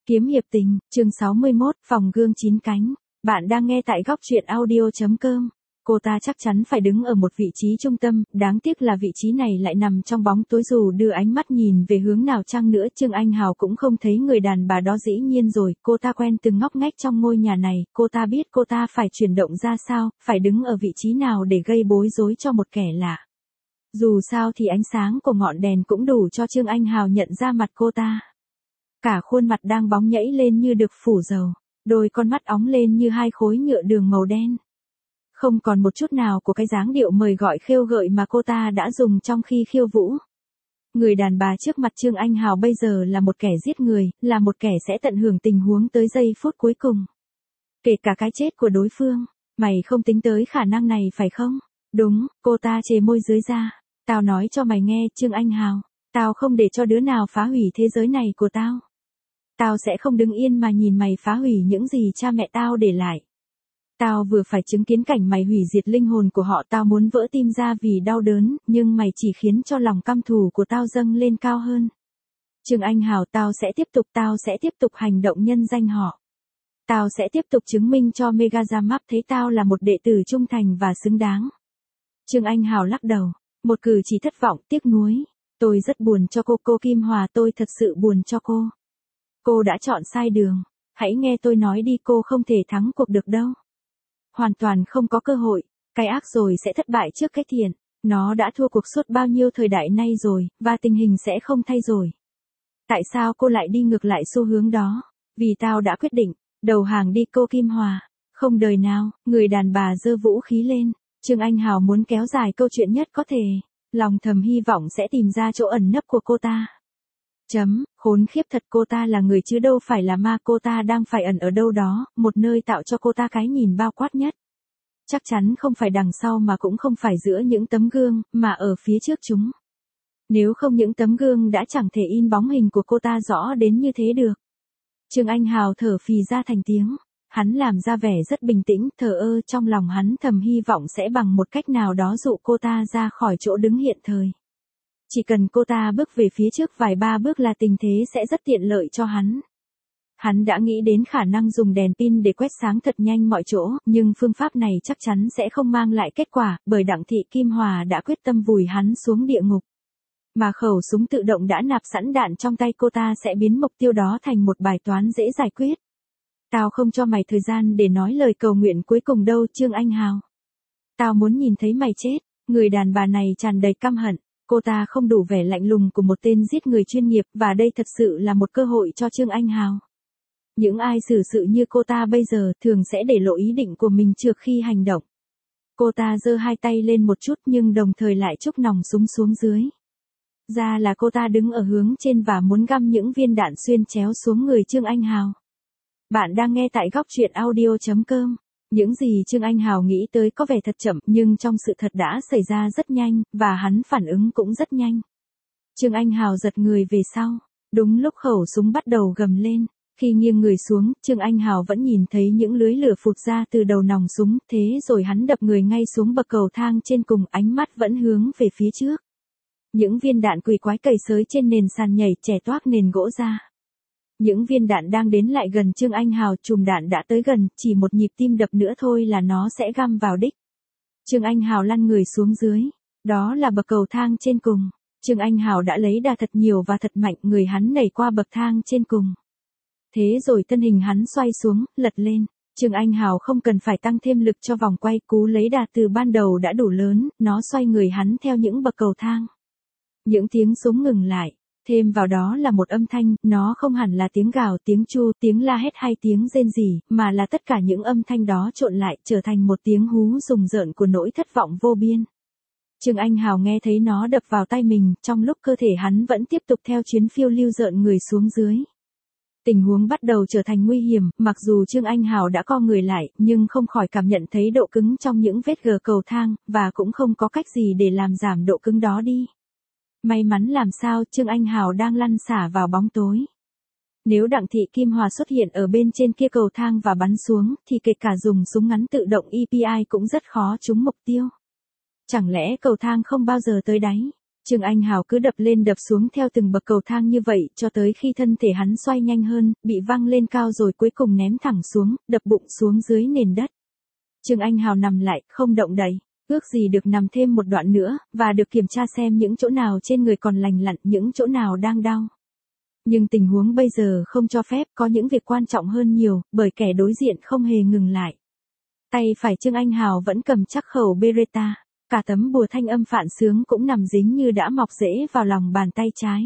Kiếm hiệp tình, chương 61, phòng gương chín cánh. Bạn đang nghe tại góc truyện audio.com. Cô ta chắc chắn phải đứng ở một vị trí trung tâm, đáng tiếc là vị trí này lại nằm trong bóng tối, dù đưa ánh mắt nhìn về hướng nào chăng nữa Trương Anh Hào cũng không thấy người đàn bà đó. Dĩ nhiên rồi, cô ta quen từng ngóc ngách trong ngôi nhà này, cô ta biết cô ta phải chuyển động ra sao, phải đứng ở vị trí nào để gây bối rối cho một kẻ lạ. Dù sao thì ánh sáng của ngọn đèn cũng đủ cho Trương Anh Hào nhận ra mặt cô ta. Cả khuôn mặt đang bóng nhẫy lên như được phủ dầu, đôi con mắt óng lên như hai khối nhựa đường màu đen. Không còn một chút nào của cái dáng điệu mời gọi khêu gợi mà cô ta đã dùng trong khi khiêu vũ. Người đàn bà trước mặt Trương Anh Hào bây giờ là một kẻ giết người, là một kẻ sẽ tận hưởng tình huống tới giây phút cuối cùng. Kể cả cái chết của đối phương, mày không tính tới khả năng này phải không? Đúng, cô ta chề môi dưới ra. Tao nói cho mày nghe Trương Anh Hào, tao không để cho đứa nào phá hủy thế giới này của tao. Tao sẽ không đứng yên mà nhìn mày phá hủy những gì cha mẹ tao để lại. Tao vừa phải chứng kiến cảnh mày hủy diệt linh hồn của họ, tao muốn vỡ tim ra vì đau đớn, nhưng mày chỉ khiến cho lòng căm thù của tao dâng lên cao hơn. Trương Anh Hào, tao sẽ tiếp tục hành động nhân danh họ. Tao sẽ tiếp tục chứng minh cho Megazamap thấy tao là một đệ tử trung thành và xứng đáng. Trương Anh Hào lắc đầu, một cử chỉ thất vọng, tiếc nuối. Tôi rất buồn cho cô Kim Hòa, tôi thật sự buồn cho cô. Cô đã chọn sai đường, hãy nghe tôi nói đi, cô không thể thắng cuộc được đâu. Hoàn toàn không có cơ hội, cái ác rồi sẽ thất bại trước cái thiện, nó đã thua cuộc suốt bao nhiêu thời đại nay rồi, và tình hình sẽ không thay đổi. Tại sao cô lại đi ngược lại xu hướng đó? Vì tao đã quyết định, đầu hàng đi cô Kim Hòa. Không đời nào, người đàn bà giơ vũ khí lên, Trương Anh Hào muốn kéo dài câu chuyện nhất có thể, lòng thầm hy vọng sẽ tìm ra chỗ ẩn nấp của cô ta. Khốn khiếp thật, cô ta là người chứ đâu phải là ma, cô ta đang phải ẩn ở đâu đó, một nơi tạo cho cô ta cái nhìn bao quát nhất. Chắc chắn không phải đằng sau mà cũng không phải giữa những tấm gương, mà ở phía trước chúng. Nếu không những tấm gương đã chẳng thể in bóng hình của cô ta rõ đến như thế được. Trương Anh Hào thở phì ra thành tiếng, hắn làm ra vẻ rất bình tĩnh, thờ ơ, trong lòng hắn thầm hy vọng sẽ bằng một cách nào đó dụ cô ta ra khỏi chỗ đứng hiện thời. Chỉ cần cô ta bước về phía trước vài ba bước là tình thế sẽ rất tiện lợi cho hắn. Hắn đã nghĩ đến khả năng dùng đèn pin để quét sáng thật nhanh mọi chỗ, nhưng phương pháp này chắc chắn sẽ không mang lại kết quả, bởi Đặng Thị Kim Hòa đã quyết tâm vùi hắn xuống địa ngục. Mà khẩu súng tự động đã nạp sẵn đạn trong tay cô ta sẽ biến mục tiêu đó thành một bài toán dễ giải quyết. Tao không cho mày thời gian để nói lời cầu nguyện cuối cùng đâu Trương Anh Hào. Tao muốn nhìn thấy mày chết. Người đàn bà này tràn đầy căm hận. Cô ta không đủ vẻ lạnh lùng của một tên giết người chuyên nghiệp, và đây thật sự là một cơ hội cho Trương Anh Hào. Những ai xử sự như cô ta bây giờ thường sẽ để lộ ý định của mình trước khi hành động. Cô ta giơ hai tay lên một chút nhưng đồng thời lại chúc nòng súng xuống dưới. Ra là cô ta đứng ở hướng trên và muốn găm những viên đạn xuyên chéo xuống người Trương Anh Hào. Bạn đang nghe tại góc truyện audio.com. Những gì Trương Anh Hào nghĩ tới có vẻ thật chậm, nhưng trong sự thật đã xảy ra rất nhanh, và hắn phản ứng cũng rất nhanh. Trương Anh Hào giật người về sau. Đúng lúc khẩu súng bắt đầu gầm lên, khi nghiêng người xuống, Trương Anh Hào vẫn nhìn thấy những lưới lửa phụt ra từ đầu nòng súng, thế rồi hắn đập người ngay xuống bậc cầu thang trên cùng, ánh mắt vẫn hướng về phía trước. Những viên đạn quỷ quái cày xới trên nền sàn nhảy chẻ toác nền gỗ ra. Những viên đạn đang đến lại gần Trương Anh Hào, chùm đạn đã tới gần, chỉ một nhịp tim đập nữa thôi là nó sẽ găm vào đích. Trương Anh Hào lăn người xuống dưới. Đó là bậc cầu thang trên cùng. Trương Anh Hào đã lấy đà thật nhiều và thật mạnh, người hắn nảy qua bậc thang trên cùng. Thế rồi thân hình hắn xoay xuống, lật lên. Trương Anh Hào không cần phải tăng thêm lực cho vòng quay, cú lấy đà từ ban đầu đã đủ lớn, nó xoay người hắn theo những bậc cầu thang. Những tiếng súng ngừng lại. Thêm vào đó là một âm thanh, nó không hẳn là tiếng gào, tiếng chu, tiếng la hét hay tiếng rên rỉ, mà là tất cả những âm thanh đó trộn lại trở thành một tiếng hú rùng rợn của nỗi thất vọng vô biên. Trương Anh Hào nghe thấy nó đập vào tay mình, trong lúc cơ thể hắn vẫn tiếp tục theo chuyến phiêu lưu rợn người xuống dưới. Tình huống bắt đầu trở thành nguy hiểm, mặc dù Trương Anh Hào đã co người lại, nhưng không khỏi cảm nhận thấy độ cứng trong những vết gờ cầu thang, và cũng không có cách gì để làm giảm độ cứng đó đi. May mắn làm sao, Trương Anh Hào đang lăn xả vào bóng tối. Nếu Đặng Thị Kim Hòa xuất hiện ở bên trên kia cầu thang và bắn xuống, thì kể cả dùng súng ngắn tự động EPI cũng rất khó trúng mục tiêu. Chẳng lẽ cầu thang không bao giờ tới đáy? Trương Anh Hào cứ đập lên đập xuống theo từng bậc cầu thang như vậy cho tới khi thân thể hắn xoay nhanh hơn, bị văng lên cao rồi cuối cùng ném thẳng xuống, đập bụng xuống dưới nền đất. Trương Anh Hào nằm lại, không động đậy, ước gì được nằm thêm một đoạn nữa, và được kiểm tra xem những chỗ nào trên người còn lành lặn, những chỗ nào đang đau. Nhưng tình huống bây giờ không cho phép, có những việc quan trọng hơn nhiều, bởi kẻ đối diện không hề ngừng lại. Tay phải Trương Anh Hào vẫn cầm chắc khẩu Beretta, cả tấm bùa thanh âm phản xướng cũng nằm dính như đã mọc rễ vào lòng bàn tay trái.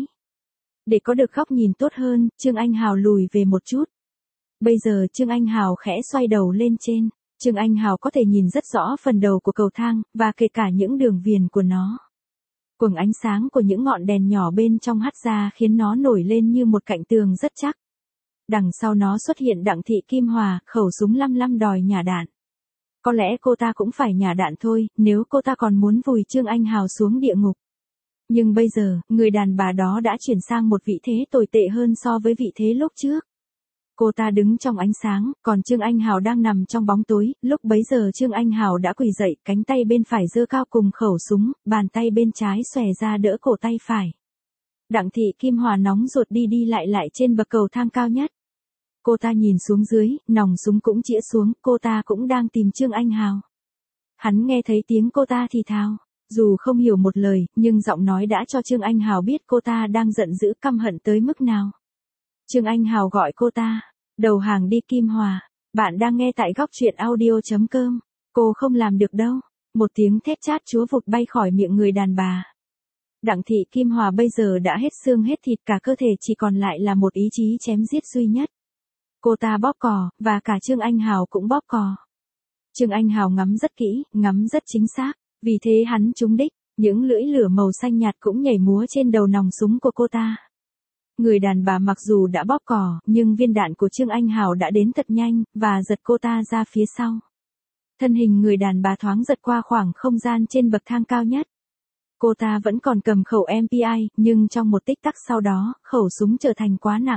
Để có được góc nhìn tốt hơn, Trương Anh Hào lùi về một chút. Bây giờ Trương Anh Hào khẽ xoay đầu lên trên. Trương Anh Hào có thể nhìn rất rõ phần đầu của cầu thang, và kể cả những đường viền của nó. Quầng ánh sáng của những ngọn đèn nhỏ bên trong hắt ra khiến nó nổi lên như một cạnh tường rất chắc. Đằng sau nó xuất hiện Đặng Thị Kim Hòa, khẩu súng 55 đòi nhả đạn. Có lẽ cô ta cũng phải nhả đạn thôi, nếu cô ta còn muốn vùi Trương Anh Hào xuống địa ngục. Nhưng bây giờ, người đàn bà đó đã chuyển sang một vị thế tồi tệ hơn so với vị thế lúc trước. Cô ta đứng trong ánh sáng, còn Trương Anh Hào đang nằm trong bóng tối, lúc bấy giờ Trương Anh Hào đã quỳ dậy, cánh tay bên phải giơ cao cùng khẩu súng, bàn tay bên trái xòe ra đỡ cổ tay phải. Đặng Thị Kim Hòa nóng ruột đi đi lại trên bậc cầu thang cao nhất. Cô ta nhìn xuống dưới, nòng súng cũng chĩa xuống, cô ta cũng đang tìm Trương Anh Hào. Hắn nghe thấy tiếng cô ta thì thào, dù không hiểu một lời, nhưng giọng nói đã cho Trương Anh Hào biết cô ta đang giận dữ căm hận tới mức nào. Trương Anh Hào gọi cô ta, đầu hàng đi Kim Hòa, bạn đang nghe tại góc truyện audio.com, cô không làm được đâu. Một tiếng thét chát chúa vụt bay khỏi miệng người đàn bà. Đặng Thị Kim Hòa bây giờ đã hết xương hết thịt, cả cơ thể chỉ còn lại là một ý chí chém giết duy nhất. Cô ta bóp cò, và cả Trương Anh Hào cũng bóp cò. Trương Anh Hào ngắm rất kỹ, ngắm rất chính xác, vì thế hắn trúng đích, những lưỡi lửa màu xanh nhạt cũng nhảy múa trên đầu nòng súng của cô ta. Người đàn bà mặc dù đã bóp cò, nhưng viên đạn của Trương Anh Hào đã đến thật nhanh, và giật cô ta ra phía sau. Thân hình người đàn bà thoáng giật qua khoảng không gian trên bậc thang cao nhất. Cô ta vẫn còn cầm khẩu MPI, nhưng trong một tích tắc sau đó, khẩu súng trở thành quá nặng.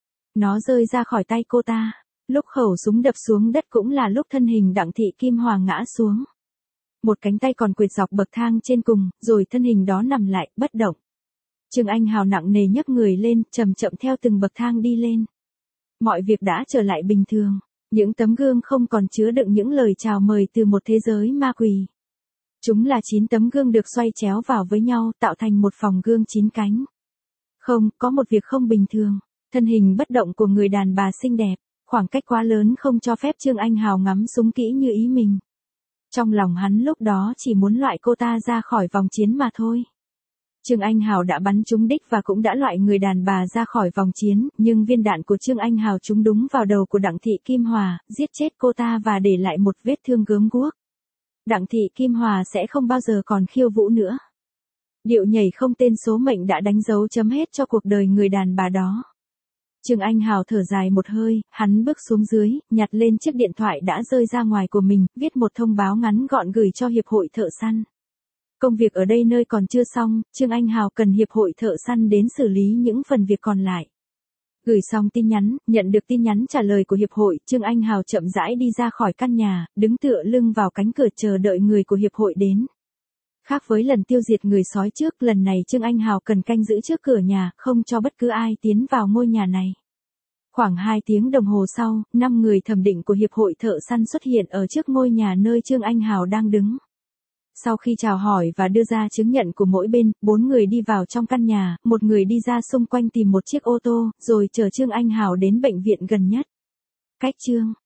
Nó rơi ra khỏi tay cô ta. Lúc khẩu súng đập xuống đất cũng là lúc thân hình Đặng Thị Kim Hòa ngã xuống. Một cánh tay còn quệt dọc bậc thang trên cùng, rồi thân hình đó nằm lại, bất động. Trương Anh Hào nặng nề nhấc người lên, chậm chậm theo từng bậc thang đi lên. Mọi việc đã trở lại bình thường. Những tấm gương không còn chứa đựng những lời chào mời từ một thế giới ma quỷ. Chúng là 9 tấm gương được xoay chéo vào với nhau, tạo thành một phòng gương 9 cánh. Không, có một việc không bình thường. Thân hình bất động của người đàn bà xinh đẹp, khoảng cách quá lớn không cho phép Trương Anh Hào ngắm súng kỹ như ý mình. Trong lòng hắn lúc đó chỉ muốn loại cô ta ra khỏi vòng chiến mà thôi. Trương Anh Hào đã bắn trúng đích và cũng đã loại người đàn bà ra khỏi vòng chiến, nhưng viên đạn của Trương Anh Hào trúng đúng vào đầu của Đặng Thị Kim Hòa, giết chết cô ta và để lại một vết thương gớm ghuốc. Đặng Thị Kim Hòa sẽ không bao giờ còn khiêu vũ nữa. Điệu nhảy không tên số mệnh đã đánh dấu chấm hết cho cuộc đời người đàn bà đó. Trương Anh Hào thở dài một hơi, hắn bước xuống dưới, nhặt lên chiếc điện thoại đã rơi ra ngoài của mình, viết một thông báo ngắn gọn gửi cho Hiệp hội Thợ Săn. Công việc ở đây nơi còn chưa xong, Trương Anh Hào cần Hiệp hội Thợ Săn đến xử lý những phần việc còn lại. Gửi xong tin nhắn, nhận được tin nhắn trả lời của Hiệp hội, Trương Anh Hào chậm rãi đi ra khỏi căn nhà, đứng tựa lưng vào cánh cửa chờ đợi người của Hiệp hội đến. Khác với lần tiêu diệt người sói trước, lần này Trương Anh Hào cần canh giữ trước cửa nhà, không cho bất cứ ai tiến vào ngôi nhà này. Khoảng 2 tiếng đồng hồ sau, 5 người thẩm định của Hiệp hội Thợ Săn xuất hiện ở trước ngôi nhà nơi Trương Anh Hào đang đứng. Sau khi chào hỏi và đưa ra chứng nhận của mỗi bên, 4 người đi vào trong căn nhà, một người đi ra xung quanh tìm một chiếc ô tô, rồi chở Trương Anh Hào đến bệnh viện gần nhất. Cách Trương